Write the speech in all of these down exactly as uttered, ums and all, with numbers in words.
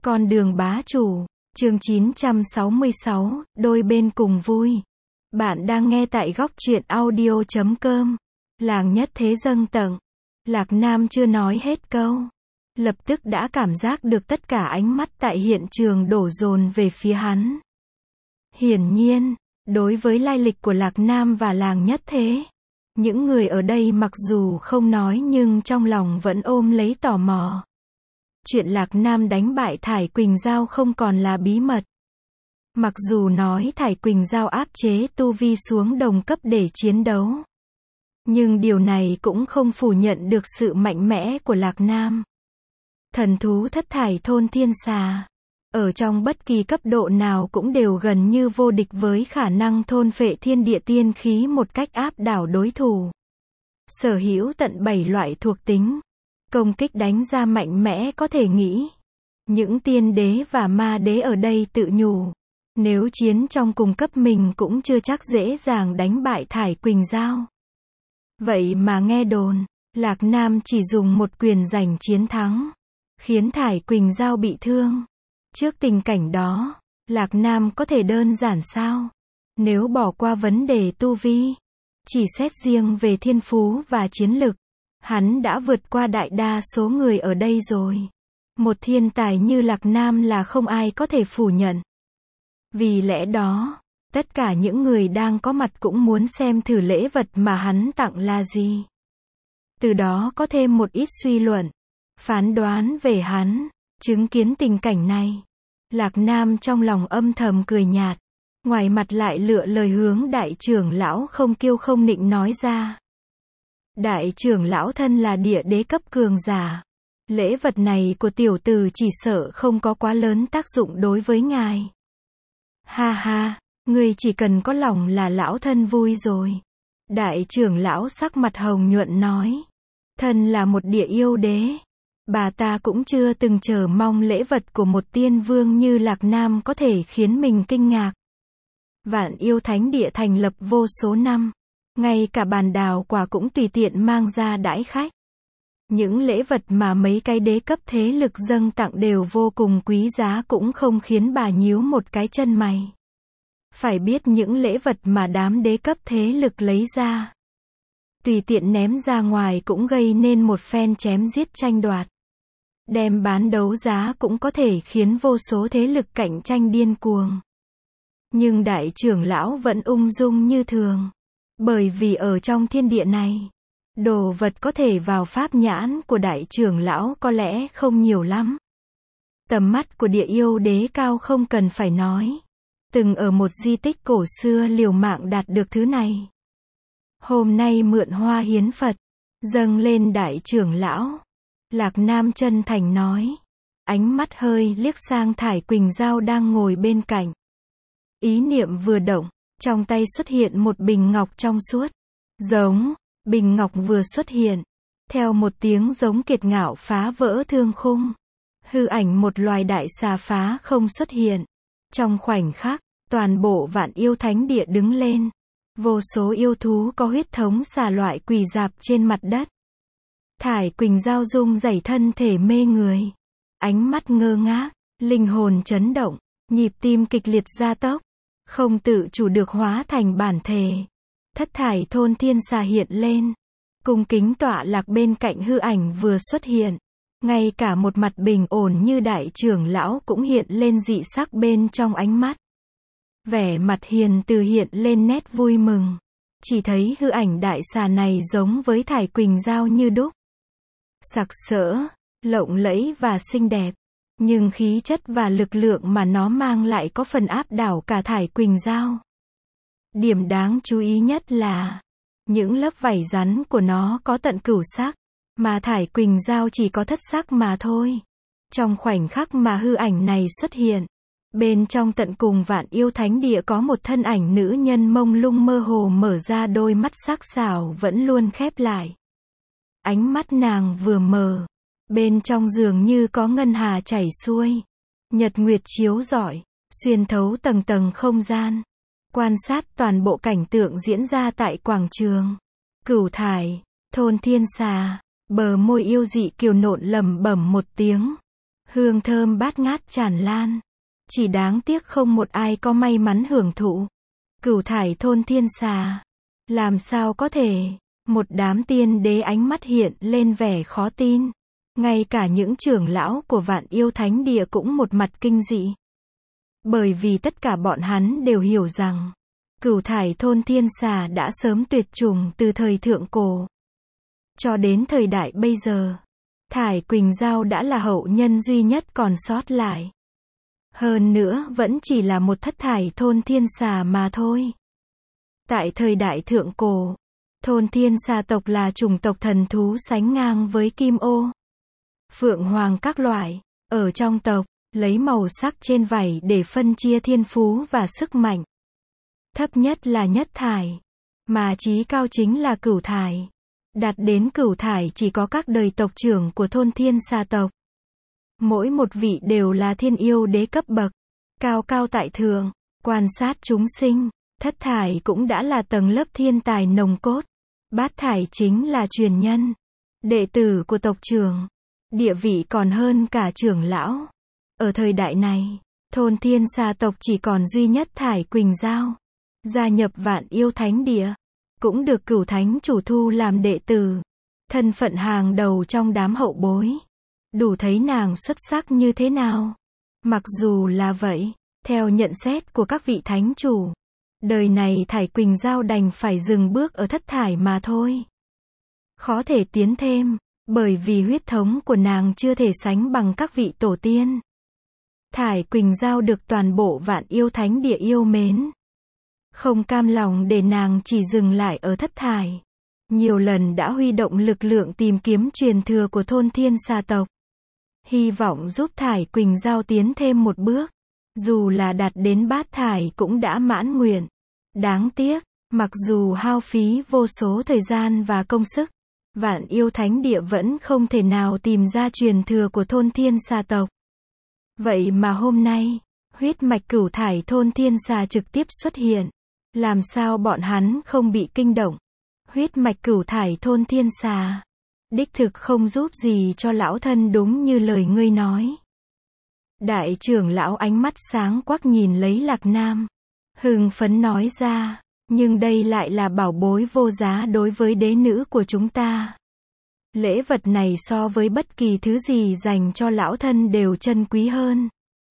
Con đường bá chủ, chương chín trăm sáu mươi sáu, đôi bên cùng vui. Bạn đang nghe tại góc truyện audio chấm com. Làng nhất thế dâng tặng. Lạc Nam chưa nói hết câu. Lập tức đã cảm giác được tất cả ánh mắt tại hiện trường đổ dồn về phía hắn. Hiển nhiên, đối với lai lịch của Lạc Nam và làng nhất thế, những người ở đây mặc dù không nói nhưng trong lòng vẫn ôm lấy tò mò. Chuyện Lạc Nam đánh bại Thải Quỳnh Giao không còn là bí mật. Mặc dù nói Thải Quỳnh Giao áp chế tu vi xuống đồng cấp để chiến đấu, nhưng điều này cũng không phủ nhận được sự mạnh mẽ của Lạc Nam. Thần thú thất thải thôn thiên xà, ở trong bất kỳ cấp độ nào cũng đều gần như vô địch với khả năng thôn phệ thiên địa tiên khí một cách áp đảo đối thủ. Sở hữu tận bảy loại thuộc tính. Công kích đánh ra mạnh mẽ có thể nghĩ. Những tiên đế và ma đế ở đây tự nhủ. Nếu chiến trong cùng cấp mình cũng chưa chắc dễ dàng đánh bại Thải Quỳnh Giao. Vậy mà nghe đồn, Lạc Nam chỉ dùng một quyền giành chiến thắng, khiến Thải Quỳnh Giao bị thương. Trước tình cảnh đó, Lạc Nam có thể đơn giản sao? Nếu bỏ qua vấn đề tu vi, chỉ xét riêng về thiên phú và chiến lực, hắn đã vượt qua đại đa số người ở đây rồi. Một thiên tài như Lạc Nam là không ai có thể phủ nhận. Vì lẽ đó, tất cả những người đang có mặt cũng muốn xem thử lễ vật mà hắn tặng là gì. Từ đó có thêm một ít suy luận, phán đoán về hắn. Chứng kiến tình cảnh này, Lạc Nam trong lòng âm thầm cười nhạt, ngoài mặt lại lựa lời hướng đại trưởng lão không kiêu không nịnh nói ra. Đại trưởng lão thân là địa đế cấp cường giả. Lễ vật này của tiểu tử chỉ sợ không có quá lớn tác dụng đối với ngài. Ha ha, ngươi chỉ cần có lòng là lão thân vui rồi. Đại trưởng lão sắc mặt hồng nhuận nói. Thân là một địa yêu đế, bà ta cũng chưa từng chờ mong lễ vật của một tiên vương như Lạc Nam có thể khiến mình kinh ngạc. Vạn yêu thánh địa thành lập vô số năm. Ngay cả bàn đào quả cũng tùy tiện mang ra đãi khách. Những lễ vật mà mấy cái đế cấp thế lực dâng tặng đều vô cùng quý giá cũng không khiến bà nhíu một cái chân mày. Phải biết những lễ vật mà đám đế cấp thế lực lấy ra, tùy tiện ném ra ngoài cũng gây nên một phen chém giết tranh đoạt. Đem bán đấu giá cũng có thể khiến vô số thế lực cạnh tranh điên cuồng. Nhưng đại trưởng lão vẫn ung dung như thường. Bởi vì ở trong thiên địa này, đồ vật có thể vào pháp nhãn của đại trưởng lão có lẽ không nhiều lắm. Tầm mắt của địa yêu đế cao không cần phải nói. Từng ở một di tích cổ xưa liều mạng đạt được thứ này. Hôm nay mượn hoa hiến Phật, dâng lên đại trưởng lão. Lạc Nam chân thành nói. Ánh mắt hơi liếc sang Thải Quỳnh Giao đang ngồi bên cạnh. Ý niệm vừa động, trong tay xuất hiện một bình ngọc trong suốt. Giống, bình ngọc vừa xuất hiện. Theo một tiếng giống kiệt ngạo phá vỡ thương khung. Hư ảnh một loài đại xà phá không xuất hiện. Trong khoảnh khắc, toàn bộ vạn yêu thánh địa đứng lên. Vô số yêu thú có huyết thống xà loại quỳ rạp trên mặt đất. Thải Quỳnh Giao rung rẩy thân thể mê người. Ánh mắt ngơ ngác, linh hồn chấn động, nhịp tim kịch liệt gia tốc. Không tự chủ được hóa thành bản thể. Thất thải thôn thiên xà hiện lên. Cung kính tọa lạc bên cạnh hư ảnh vừa xuất hiện. Ngay cả một mặt bình ổn như đại trưởng lão cũng hiện lên dị sắc bên trong ánh mắt. Vẻ mặt hiền từ hiện lên nét vui mừng. Chỉ thấy hư ảnh đại xà này giống với Thải Quỳnh Giao như đúc. Sặc sỡ, lộng lẫy và xinh đẹp. Nhưng khí chất và lực lượng mà nó mang lại có phần áp đảo cả Thải Quỳnh Giao. Điểm đáng chú ý nhất là, những lớp vảy rắn của nó có tận cửu sắc, mà Thải Quỳnh Giao chỉ có thất sắc mà thôi. Trong khoảnh khắc mà hư ảnh này xuất hiện, bên trong tận cùng vạn yêu thánh địa có một thân ảnh nữ nhân mông lung mơ hồ mở ra đôi mắt sắc sảo vẫn luôn khép lại. Ánh mắt nàng vừa mở, bên trong dường như có ngân hà chảy xuôi. Nhật nguyệt chiếu rọi, xuyên thấu tầng tầng không gian. Quan sát toàn bộ cảnh tượng diễn ra tại quảng trường. Cửu thải, thôn thiên xà, bờ môi yêu dị kiều nộn lẩm bẩm một tiếng. hương thơm bát ngát tràn lan. Chỉ đáng tiếc không một ai có may mắn hưởng thụ. Cửu thải thôn thiên xà. Làm sao có thể? Một đám tiên đế ánh mắt hiện lên vẻ khó tin. Ngay cả những trưởng lão của Vạn Yêu Thánh Địa cũng một mặt kinh dị. Bởi vì tất cả bọn hắn đều hiểu rằng, cửu thải thôn thiên xà đã sớm tuyệt chủng từ thời thượng cổ. Cho đến thời đại bây giờ, Thải Quỳnh Dao đã là hậu nhân duy nhất còn sót lại. Hơn nữa vẫn chỉ là một thất thải thôn thiên xà mà thôi. Tại thời đại thượng cổ, thôn thiên xà tộc là chủng tộc thần thú sánh ngang với kim ô, phượng hoàng các loại. Ở trong tộc, lấy màu sắc trên vảy để phân chia thiên phú và sức mạnh. Thấp nhất là nhất thải, mà chí cao chính là cửu thải. Đạt đến cửu thải chỉ có các đời tộc trưởng của thôn thiên xà tộc. Mỗi một vị đều là thiên yêu đế cấp bậc, cao cao tại thượng, quan sát chúng sinh. Thất thải cũng đã là tầng lớp thiên tài nồng cốt. Bát thải chính là truyền nhân, đệ tử của tộc trưởng. Địa vị còn hơn cả trưởng lão. Ở thời đại này, thôn thiên xà tộc chỉ còn duy nhất Thải Quỳnh Dao. Gia nhập Vạn Yêu Thánh Địa, cũng được cửu thánh chủ thu làm đệ tử. Thân phận hàng đầu trong đám hậu bối. Đủ thấy nàng xuất sắc như thế nào. Mặc dù là vậy, theo nhận xét của các vị thánh chủ, đời này Thải Quỳnh Dao đành phải dừng bước ở thất thải mà thôi. Khó thể tiến thêm, bởi vì huyết thống của nàng chưa thể sánh bằng các vị tổ tiên. Thải Quỳnh Dao được toàn bộ Vạn Yêu Thánh Địa yêu mến. Không cam lòng để nàng chỉ dừng lại ở thất thải. Nhiều lần đã huy động lực lượng tìm kiếm truyền thừa của thôn thiên xà tộc. Hy vọng giúp Thải Quỳnh Dao tiến thêm một bước. Dù là đạt đến bát thải cũng đã mãn nguyện. Đáng tiếc, mặc dù hao phí vô số thời gian và công sức, Vạn Yêu Thánh Địa vẫn không thể nào tìm ra truyền thừa của thôn thiên xà tộc. Vậy mà hôm nay, huyết mạch cửu thải thôn thiên xà trực tiếp xuất hiện. Làm sao bọn hắn không bị kinh động? Huyết mạch cửu thải thôn thiên xà, đích thực không giúp gì cho lão thân đúng như lời ngươi nói. Đại trưởng lão ánh mắt sáng quắc nhìn lấy Lạc Nam. Hưng phấn nói ra, nhưng đây lại là bảo bối vô giá đối với đế nữ của chúng ta. Lễ vật này so với bất kỳ thứ gì dành cho lão thân đều chân quý hơn.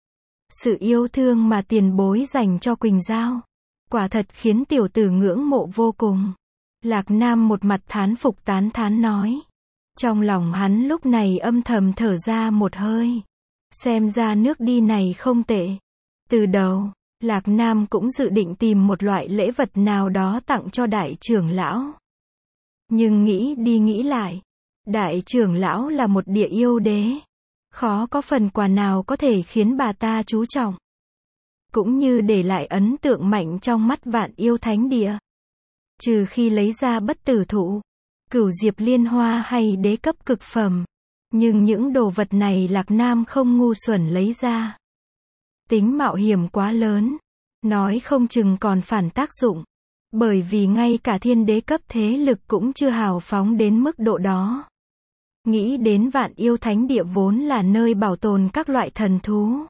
Sự yêu thương mà tiền bối dành cho Quỳnh Dao, quả thật khiến tiểu tử ngưỡng mộ vô cùng. Lạc Nam một mặt thán phục tán thán nói. Trong lòng hắn lúc này âm thầm thở ra một hơi. Xem ra nước đi này không tệ. Từ đầu, Lạc Nam cũng dự định tìm một loại lễ vật nào đó tặng cho đại trưởng lão. Nhưng nghĩ đi nghĩ lại, đại trưởng lão là một địa yêu đế. Khó có phần quà nào có thể khiến bà ta chú trọng. Cũng như để lại ấn tượng mạnh trong mắt Vạn Yêu Thánh Địa. Trừ khi lấy ra bất tử thụ, cửu diệp liên hoa hay đế cấp cực phẩm. Nhưng những đồ vật này Lạc Nam không ngu xuẩn lấy ra. Tính mạo hiểm quá lớn. Nói không chừng còn phản tác dụng. Bởi vì ngay cả thiên đế cấp thế lực cũng chưa hào phóng đến mức độ đó. Nghĩ đến Vạn Yêu Thánh Địa vốn là nơi bảo tồn các loại thần thú.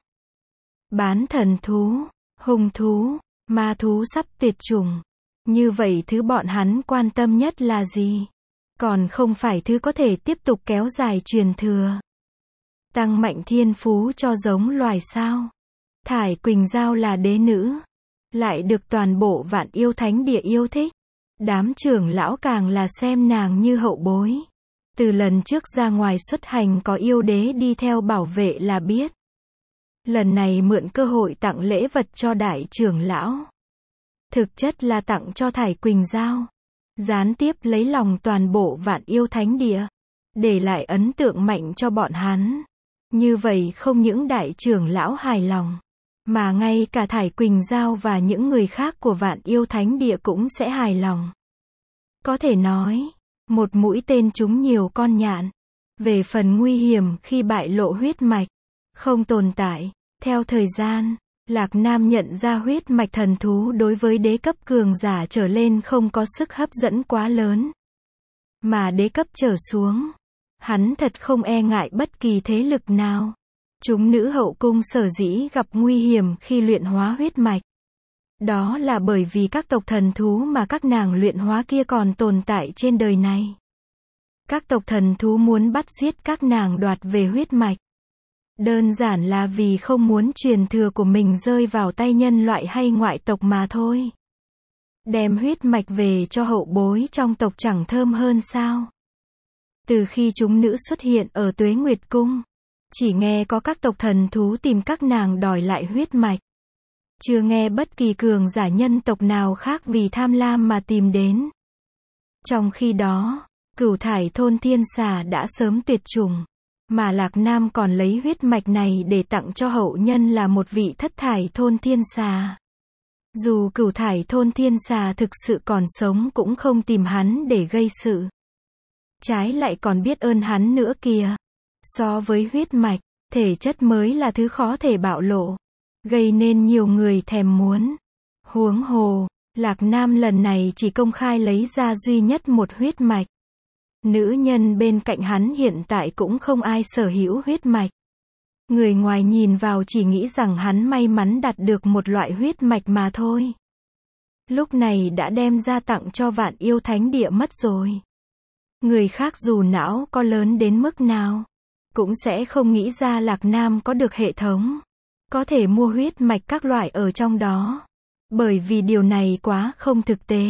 Bán thần thú, hung thú, ma thú sắp tuyệt chủng. Như vậy thứ bọn hắn quan tâm nhất là gì? Còn không phải thứ có thể tiếp tục kéo dài truyền thừa. Tăng mạnh thiên phú cho giống loài sao? Thải Quỳnh Dao là đế nữ. Lại được toàn bộ Vạn Yêu Thánh Địa yêu thích. Đám trưởng lão càng là xem nàng như hậu bối. Từ lần trước ra ngoài xuất hành có yêu đế đi theo bảo vệ là biết. Lần này mượn cơ hội tặng lễ vật cho đại trưởng lão. Thực chất là tặng cho Thải Quỳnh Dao. Gián tiếp lấy lòng toàn bộ Vạn Yêu Thánh Địa. Để lại ấn tượng mạnh cho bọn hắn. Như vậy không những đại trưởng lão hài lòng. Mà ngay cả Thải Quỳnh Dao và những người khác của Vạn Yêu Thánh Địa cũng sẽ hài lòng. Có thể nói, một mũi tên trúng nhiều con nhạn. Về phần nguy hiểm khi bại lộ huyết mạch, không tồn tại. Theo thời gian, Lạc Nam nhận ra huyết mạch thần thú đối với đế cấp cường giả trở lên không có sức hấp dẫn quá lớn. Mà đế cấp trở xuống, hắn thật không e ngại bất kỳ thế lực nào. Chúng nữ hậu cung sở dĩ gặp nguy hiểm khi luyện hóa huyết mạch. Đó là bởi vì các tộc thần thú mà các nàng luyện hóa kia còn tồn tại trên đời này. Các tộc thần thú muốn bắt giết các nàng đoạt về huyết mạch. Đơn giản là vì không muốn truyền thừa của mình rơi vào tay nhân loại hay ngoại tộc mà thôi. Đem huyết mạch về cho hậu bối trong tộc chẳng thơm hơn sao? Từ khi chúng nữ xuất hiện ở Tuế Nguyệt Cung, chỉ nghe có các tộc thần thú tìm các nàng đòi lại huyết mạch. Chưa nghe bất kỳ cường giả nhân tộc nào khác vì tham lam mà tìm đến. Trong khi đó, Cửu Thải Thôn Thiên Xà đã sớm tuyệt chủng, mà Lạc Nam còn lấy huyết mạch này để tặng cho hậu nhân là một vị Thất Thải Thôn Thiên Xà. Dù Cửu Thải Thôn Thiên Xà thực sự còn sống cũng không tìm hắn để gây sự. Trái lại còn biết ơn hắn nữa kìa. So với huyết mạch, thể chất mới là thứ khó thể bạo lộ, gây nên nhiều người thèm muốn. Huống hồ, Lạc Nam lần này chỉ công khai lấy ra duy nhất một huyết mạch. Nữ nhân bên cạnh hắn hiện tại cũng không ai sở hữu huyết mạch. Người ngoài nhìn vào chỉ nghĩ rằng hắn may mắn đạt được một loại huyết mạch mà thôi. Lúc này đã đem ra tặng cho Vạn Yêu Thánh Địa mất rồi. Người khác dù não có lớn đến mức nào, cũng sẽ không nghĩ ra Lạc Nam có được hệ thống, có thể mua huyết mạch các loại ở trong đó. Bởi vì điều này quá không thực tế.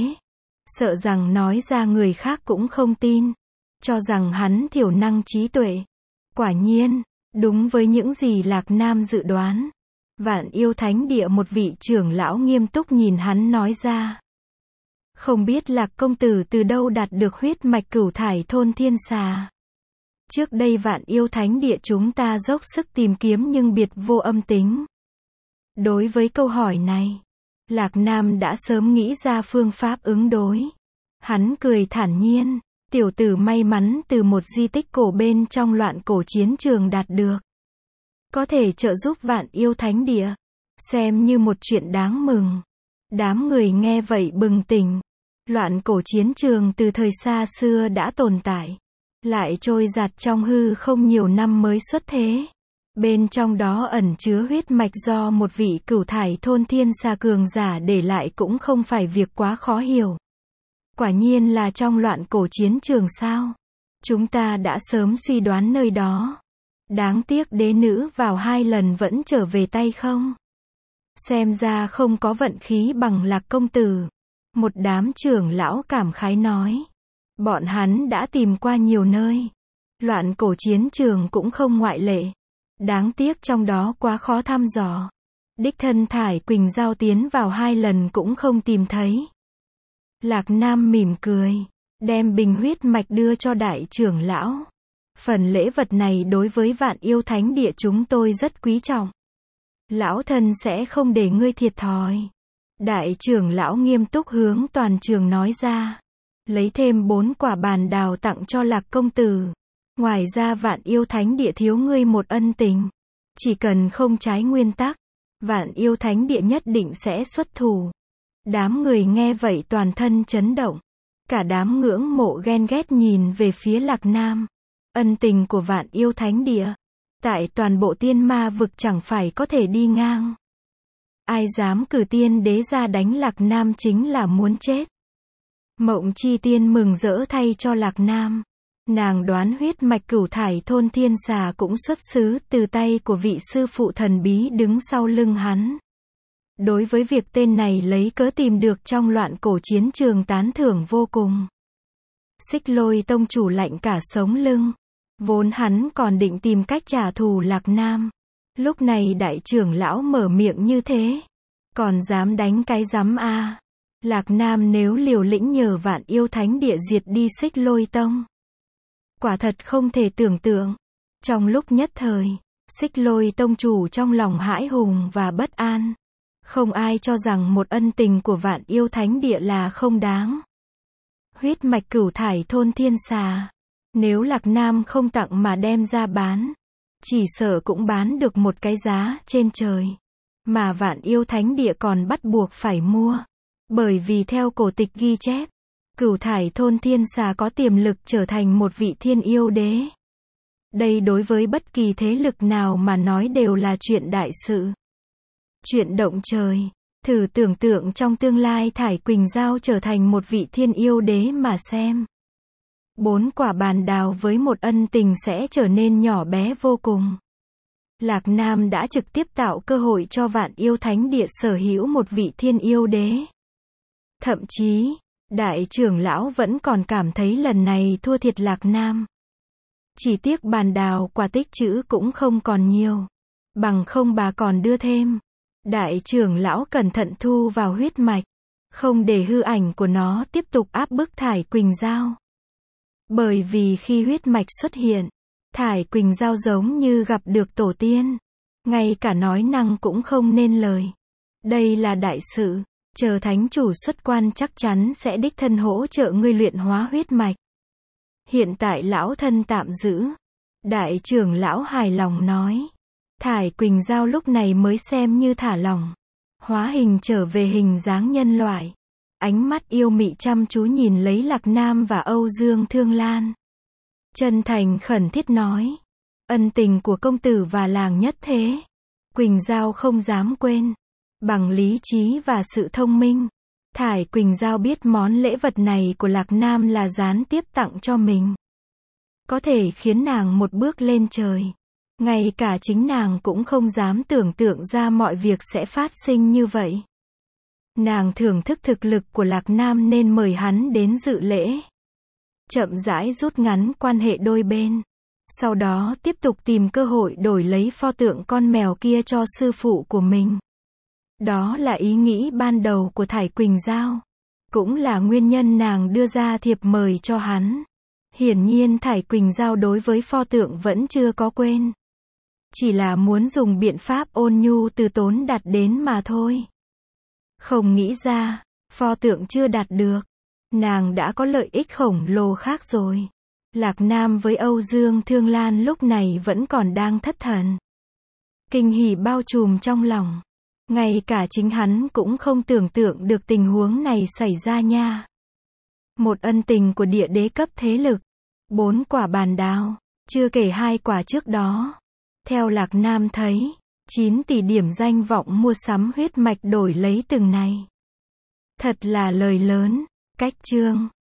Sợ rằng nói ra người khác cũng không tin, cho rằng hắn thiểu năng trí tuệ. Quả nhiên, đúng với những gì Lạc Nam dự đoán. Vạn Yêu Thánh Địa một vị trưởng lão nghiêm túc nhìn hắn nói ra. Không biết Lạc công tử từ đâu đạt được huyết mạch Cửu Thải Thôn Thiên Xà. Trước đây Vạn Yêu Thánh Địa chúng ta dốc sức tìm kiếm nhưng biệt vô âm tính. Đối với câu hỏi này, Lạc Nam đã sớm nghĩ ra phương pháp ứng đối. Hắn cười thản nhiên, tiểu tử may mắn từ một di tích cổ bên trong loạn cổ chiến trường đạt được. Có thể trợ giúp Vạn Yêu Thánh Địa, xem như một chuyện đáng mừng. Đám người nghe vậy bừng tỉnh. Loạn cổ chiến trường từ thời xa xưa đã tồn tại, lại trôi giạt trong hư không nhiều năm mới xuất thế. Bên trong đó ẩn chứa huyết mạch do một vị Cửu Thải Thôn Thiên Xà cường giả để lại cũng không phải việc quá khó hiểu. Quả nhiên là trong loạn cổ chiến trường sao? Chúng ta đã sớm suy đoán nơi đó. Đáng tiếc đế nữ vào hai lần vẫn trở về tay không. Xem ra không có vận khí bằng Lạc công tử. Một đám trưởng lão cảm khái nói. Bọn hắn đã tìm qua nhiều nơi. Loạn cổ chiến trường cũng không ngoại lệ. Đáng tiếc trong đó quá khó thăm dò. Đích thân Thải Quỳnh Giao tiến vào hai lần cũng không tìm thấy. Lạc Nam mỉm cười, đem bình huyết mạch đưa cho đại trưởng lão. Phần lễ vật này đối với Vạn Yêu Thánh Địa chúng tôi rất quý trọng. Lão thân sẽ không để ngươi thiệt thòi. Đại trưởng lão nghiêm túc hướng toàn trường nói ra. Lấy thêm bốn quả bàn đào tặng cho Lạc công tử. Ngoài ra Vạn Yêu Thánh Địa thiếu ngươi một ân tình. Chỉ cần không trái nguyên tắc, Vạn Yêu Thánh Địa nhất định sẽ xuất thủ. Đám người nghe vậy toàn thân chấn động. Cả đám ngưỡng mộ ghen ghét nhìn về phía Lạc Nam. Ân tình của Vạn Yêu Thánh Địa, tại toàn bộ tiên ma vực chẳng phải có thể đi ngang. Ai dám cử tiên đế ra đánh Lạc Nam chính là muốn chết. Mộng Chi Tiên mừng rỡ thay cho Lạc Nam. Nàng đoán huyết mạch Cửu Thải Thôn Thiên Xà cũng xuất xứ từ tay của vị sư phụ thần bí đứng sau lưng hắn. Đối với việc tên này lấy cớ tìm được trong loạn cổ chiến trường tán thưởng vô cùng. Xích Lôi tông chủ lạnh cả sống lưng. Vốn hắn còn định tìm cách trả thù Lạc Nam. Lúc này đại trưởng lão mở miệng như thế. Còn dám đánh cái rắm a à. Lạc Nam nếu liều lĩnh nhờ Vạn Yêu Thánh Địa diệt đi Xích Lôi tông. Quả thật không thể tưởng tượng. Trong lúc nhất thời, Xích Lôi tông chủ trong lòng hãi hùng và bất an. Không ai cho rằng một ân tình của Vạn Yêu Thánh Địa là không đáng. Huyết mạch Cửu Thải Thôn Thiên Xà, nếu Lạc Nam không tặng mà đem ra bán, chỉ sợ cũng bán được một cái giá trên trời. Mà Vạn Yêu Thánh Địa còn bắt buộc phải mua. Bởi vì theo cổ tịch ghi chép, Cửu Thải Thôn Thiên Xà có tiềm lực trở thành một vị thiên yêu đế. Đây đối với bất kỳ thế lực nào mà nói đều là chuyện đại sự. Chuyện động trời. Thử tưởng tượng trong tương lai Thải Quỳnh Giao trở thành một vị thiên yêu đế mà xem. Bốn quả bàn đào với một ân tình sẽ trở nên nhỏ bé vô cùng. Lạc Nam đã trực tiếp tạo cơ hội cho Vạn Yêu Thánh Địa sở hữu một vị thiên yêu đế. Thậm chí, đại trưởng lão vẫn còn cảm thấy lần này thua thiệt Lạc Nam. Chỉ tiếc bàn đào quả tích trữ cũng không còn nhiều. Bằng không bà còn đưa thêm. Đại trưởng lão cẩn thận thu vào huyết mạch. Không để hư ảnh của nó tiếp tục áp bức Thải Quỳnh Giao. Bởi vì khi huyết mạch xuất hiện, Thải Quỳnh Giao giống như gặp được tổ tiên. Ngay cả nói năng cũng không nên lời. Đây là đại sự. Chờ thánh chủ xuất quan chắc chắn sẽ đích thân hỗ trợ ngươi luyện hóa huyết mạch. Hiện tại lão thân tạm giữ. Đại trưởng lão hài lòng nói. Thải Quỳnh Giao lúc này mới xem như thả lòng. Hóa hình trở về hình dáng nhân loại. Ánh mắt yêu mị chăm chú nhìn lấy Lạc Nam và Âu Dương Thương Lan. Chân thành khẩn thiết nói. Ân tình của công tử và làng nhất thế. Quỳnh Giao không dám quên. Bằng lý trí và sự thông minh. Thải Quỳnh Giao biết món lễ vật này của Lạc Nam là gián tiếp tặng cho mình. Có thể khiến nàng một bước lên trời. Ngay cả chính nàng cũng không dám tưởng tượng ra mọi việc sẽ phát sinh như vậy. Nàng thưởng thức thực lực của Lạc Nam nên mời hắn đến dự lễ. Chậm rãi rút ngắn quan hệ đôi bên. Sau đó tiếp tục tìm cơ hội đổi lấy pho tượng con mèo kia cho sư phụ của mình. Đó là ý nghĩ ban đầu của Thải Quỳnh Giao. Cũng là nguyên nhân nàng đưa ra thiệp mời cho hắn. Hiển nhiên Thải Quỳnh Giao đối với pho tượng vẫn chưa có quên. Chỉ là muốn dùng biện pháp ôn nhu từ tốn đặt đến mà thôi. Không nghĩ ra, pho tượng chưa đạt được. Nàng đã có lợi ích khổng lồ khác rồi. Lạc Nam với Âu Dương Thương Lan lúc này vẫn còn đang thất thần. Kinh hỉ bao trùm trong lòng. Ngay cả chính hắn cũng không tưởng tượng được tình huống này xảy ra nha. Một ân tình của địa đế cấp thế lực. Bốn quả bàn đào. Chưa kể hai quả trước đó. Theo Lạc Nam thấy, chín tỷ điểm danh vọng mua sắm huyết mạch đổi lấy từng này. Thật là lời lớn. Cách chương.